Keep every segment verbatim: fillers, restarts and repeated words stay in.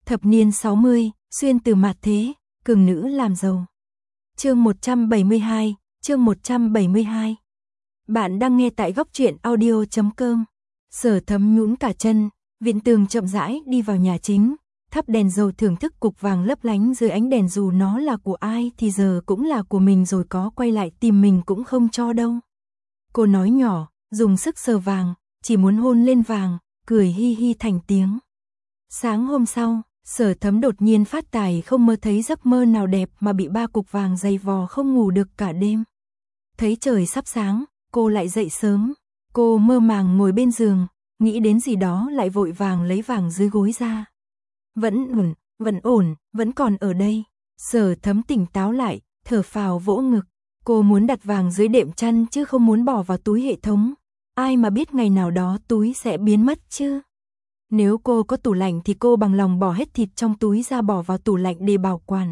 Thập niên sáu mươi, xuyên từ mạt thế, cường nữ làm giàu. Chương một trăm bảy mươi hai, chương một trăm bảy mươi hai. Bạn đang nghe tại góc truyện audio chấm com. Sở Thấm nhũn cả chân, Viện Tường chậm rãi đi vào nhà chính, thắp đèn dầu thưởng thức cục vàng lấp lánh dưới ánh đèn, dù nó là của ai thì giờ cũng là của mình rồi, có quay lại tìm mình cũng không cho đâu. Cô nói nhỏ, dùng sức sờ vàng, chỉ muốn hôn lên vàng, cười hi hi thành tiếng. Sáng hôm sau, Sở Thấm đột nhiên phát tài, không mơ thấy giấc mơ nào đẹp mà bị ba cục vàng dày vò không ngủ được cả đêm. Thấy trời sắp sáng, cô lại dậy sớm. Cô mơ màng ngồi bên giường, nghĩ đến gì đó lại vội vàng lấy vàng dưới gối ra. Vẫn ổn, vẫn ổn, vẫn còn ở đây. Sở Thấm tỉnh táo lại, thở phào vỗ ngực. Cô muốn đặt vàng dưới đệm chăn chứ không muốn bỏ vào túi hệ thống. Ai mà biết ngày nào đó túi sẽ biến mất chứ. Nếu cô có tủ lạnh thì cô bằng lòng bỏ hết thịt trong túi ra bỏ vào tủ lạnh để bảo quản.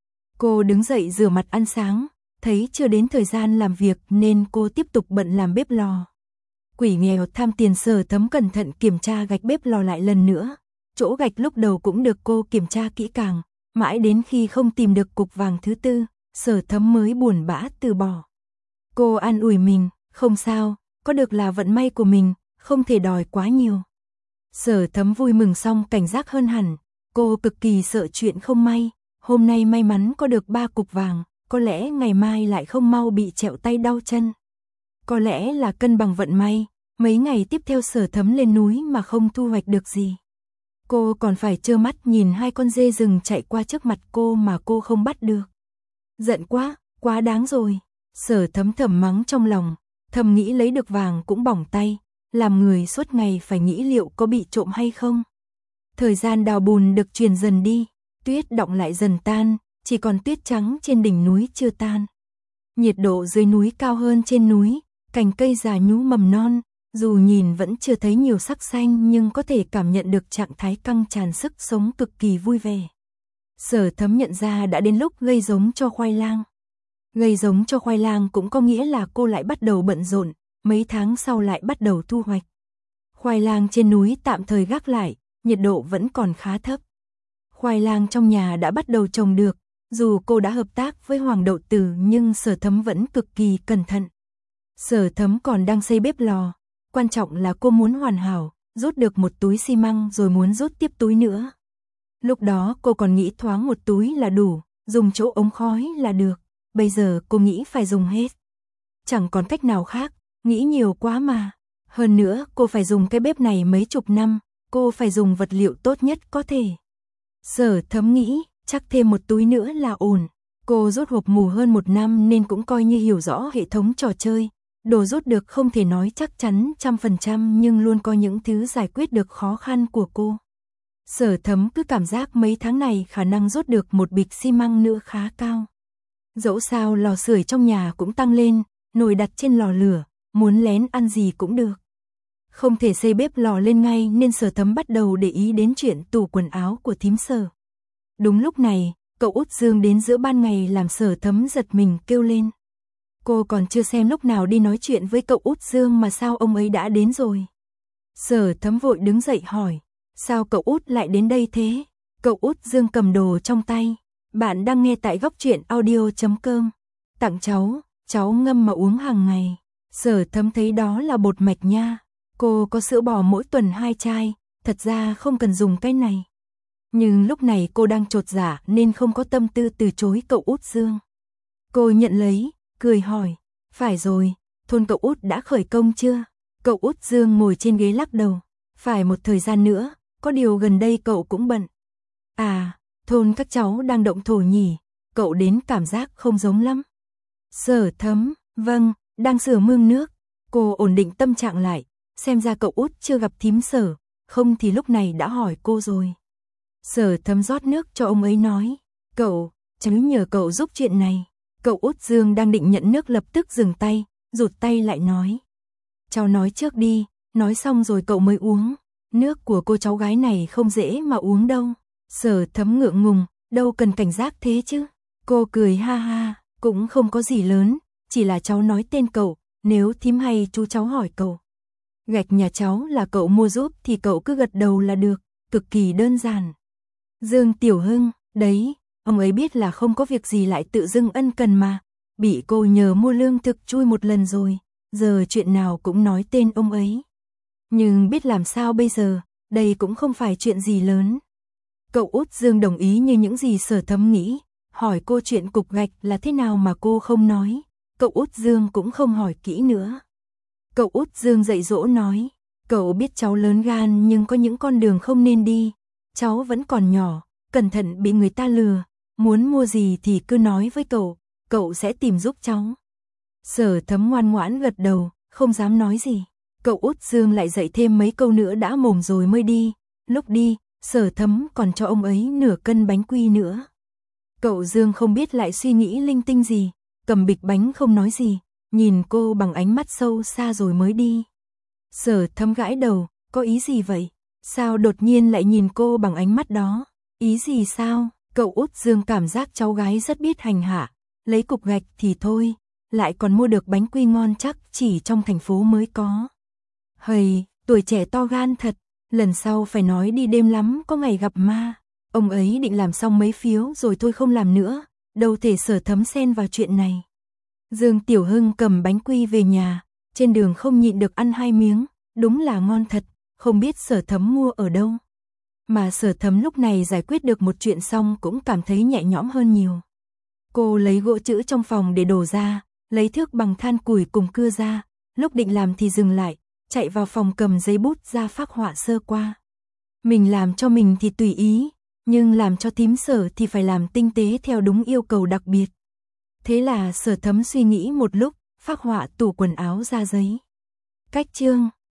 Cô đứng dậy rửa mặt ăn sáng, thấy chưa đến thời gian làm việc nên cô tiếp tục bận làm bếp lò. Quỷ nghèo tham tiền, Sở Thấm cẩn thận kiểm tra gạch bếp lò lại lần nữa. Chỗ gạch lúc đầu cũng được cô kiểm tra kỹ càng, mãi đến khi không tìm được cục vàng thứ tư, Sở Thấm mới buồn bã từ bỏ. Cô an ủi mình, không sao, có được là vận may của mình, không thể đòi quá nhiều. Sở Thấm vui mừng xong cảnh giác hơn hẳn, cô cực kỳ sợ chuyện không may, hôm nay may mắn có được ba cục vàng, có lẽ ngày mai lại không mau bị trẹo tay đau chân. Có lẽ là cân bằng vận may, mấy ngày tiếp theo Sở Thấm lên núi mà không thu hoạch được gì. Cô còn phải trơ mắt nhìn hai con dê rừng chạy qua trước mặt cô mà cô không bắt được. Giận quá, quá đáng rồi. Sở Thấm thầm mắng trong lòng, thầm nghĩ lấy được vàng cũng bỏng tay, làm người suốt ngày phải nghĩ liệu có bị trộm hay không. Thời gian đào bùn được truyền dần đi, tuyết đọng lại dần tan, chỉ còn tuyết trắng trên đỉnh núi chưa tan. Nhiệt độ dưới núi cao hơn trên núi, cành cây già nhú mầm non, dù nhìn vẫn chưa thấy nhiều sắc xanh nhưng có thể cảm nhận được trạng thái căng tràn sức sống cực kỳ vui vẻ. Sở Thấm nhận ra đã đến lúc gây giống cho khoai lang. Gây giống cho khoai lang cũng có nghĩa là cô lại bắt đầu bận rộn, mấy tháng sau lại bắt đầu thu hoạch. Khoai lang trên núi tạm thời gác lại, nhiệt độ vẫn còn khá thấp. Khoai lang trong nhà đã bắt đầu trồng được, dù cô đã hợp tác với Hoàng Đậu Tử nhưng Sở Thấm vẫn cực kỳ cẩn thận. Sở Thấm còn đang xây bếp lò, quan trọng là cô muốn hoàn hảo, rút được một túi xi măng rồi muốn rút tiếp túi nữa. Lúc đó cô còn nghĩ thoáng một túi là đủ, dùng chỗ ống khói là được, bây giờ cô nghĩ phải dùng hết. Chẳng còn cách nào khác, nghĩ nhiều quá mà. Hơn nữa cô phải dùng cái bếp này mấy chục năm, cô phải dùng vật liệu tốt nhất có thể. Sở Thấm nghĩ, chắc thêm một túi nữa là ổn. Cô rút hộp mù hơn một năm nên cũng coi như hiểu rõ hệ thống trò chơi. Đồ rút được không thể nói chắc chắn trăm phần trăm nhưng luôn có những thứ giải quyết được khó khăn của cô. Sở Thấm cứ cảm giác mấy tháng này khả năng rút được một bịch xi măng nữa khá cao. Dẫu sao lò sưởi trong nhà cũng tăng lên, nồi đặt trên lò lửa, muốn lén ăn gì cũng được. Không thể xây bếp lò lên ngay nên Sở Thấm bắt đầu để ý đến chuyện tủ quần áo của thím Sở. Đúng lúc này, cậu Út Dương đến giữa ban ngày làm Sở Thấm giật mình kêu lên. Cô còn chưa xem lúc nào đi nói chuyện với cậu Út Dương mà sao ông ấy đã đến rồi. Sở Thấm vội đứng dậy hỏi, sao cậu Út lại đến đây thế? Cậu Út Dương cầm đồ trong tay. Bạn đang nghe tại góc truyện audio chấm com. Tặng cháu, cháu ngâm mà uống hàng ngày. Sở Thấm thấy đó là bột mạch nha. Cô có sữa bò mỗi tuần hai chai, thật ra không cần dùng cái này. Nhưng lúc này cô đang chột dạ nên không có tâm tư từ chối cậu Út Dương. Cô nhận lấy, cười hỏi, phải rồi, thôn cậu Út đã khởi công chưa? Cậu Út Dương ngồi trên ghế lắc đầu, phải một thời gian nữa, có điều gần đây cậu cũng bận. À, thôn các cháu đang động thổ nhỉ, cậu đến cảm giác không giống lắm. Sở Thấm, vâng, đang sửa mương nước. Cô ổn định tâm trạng lại, xem ra cậu Út chưa gặp thím Sở, không thì lúc này đã hỏi cô rồi. Sở Thấm rót nước cho ông ấy nói, cậu, cháu nhờ cậu giúp chuyện này. Cậu Út Dương đang định nhận nước lập tức dừng tay, rụt tay lại nói. Cháu nói trước đi, nói xong rồi cậu mới uống. Nước của cô cháu gái này không dễ mà uống đâu. Sở Thấm ngượng ngùng, đâu cần cảnh giác thế chứ. Cô cười ha ha, cũng không có gì lớn, chỉ là cháu nói tên cậu, nếu thím hay chú cháu hỏi cậu. Gạch nhà cháu là cậu mua giúp thì cậu cứ gật đầu là được, cực kỳ đơn giản. Dương Tiểu Hưng, đấy, ông ấy biết là không có việc gì lại tự dưng ân cần mà. Bị cô nhờ mua lương thực chui một lần rồi, giờ chuyện nào cũng nói tên ông ấy. Nhưng biết làm sao bây giờ, đây cũng không phải chuyện gì lớn. Cậu út Dương đồng ý như những gì Sở Thấm nghĩ, hỏi cô chuyện cục gạch là thế nào mà cô không nói. Cậu út Dương cũng không hỏi kỹ nữa. Cậu út Dương dạy dỗ nói, cậu biết cháu lớn gan nhưng có những con đường không nên đi. Cháu vẫn còn nhỏ, cẩn thận bị người ta lừa, muốn mua gì thì cứ nói với cậu, cậu sẽ tìm giúp cháu. Sở Thấm ngoan ngoãn gật đầu, không dám nói gì. Cậu út Dương lại dạy thêm mấy câu nữa đã mồm rồi mới đi. Lúc đi, Sở Thấm còn cho ông ấy nửa cân bánh quy nữa. Cậu Dương không biết lại suy nghĩ linh tinh gì, cầm bịch bánh không nói gì, nhìn cô bằng ánh mắt sâu xa rồi mới đi. Sở Thấm gãi đầu, có ý gì vậy? Sao đột nhiên lại nhìn cô bằng ánh mắt đó? Ý gì sao? Cậu út Dương cảm giác cháu gái rất biết hành hạ, lấy cục gạch thì thôi, lại còn mua được bánh quy ngon chắc chỉ trong thành phố mới có. Hầy, tuổi trẻ to gan thật, lần sau phải nói đi đêm lắm có ngày gặp ma. Ông ấy định làm xong mấy phiếu rồi thôi không làm nữa, đâu thể Sở Thấm xen vào chuyện này. Dương Tiểu Hưng cầm bánh quy về nhà, trên đường không nhịn được ăn hai miếng, đúng là ngon thật, không biết Sở Thấm mua ở đâu. Mà Sở Thấm lúc này giải quyết được một chuyện xong cũng cảm thấy nhẹ nhõm hơn nhiều. Cô lấy gỗ chữ trong phòng để đổ ra, lấy thước bằng than củi cùng cưa ra, lúc định làm thì dừng lại, chạy vào phòng cầm giấy bút ra phác họa sơ qua. Mình làm cho mình thì tùy ý, nhưng làm cho thím Sở thì phải làm tinh tế theo đúng yêu cầu đặc biệt. Thế là Sở Thấm suy nghĩ một lúc, phác họa tủ quần áo ra giấy. Cách chương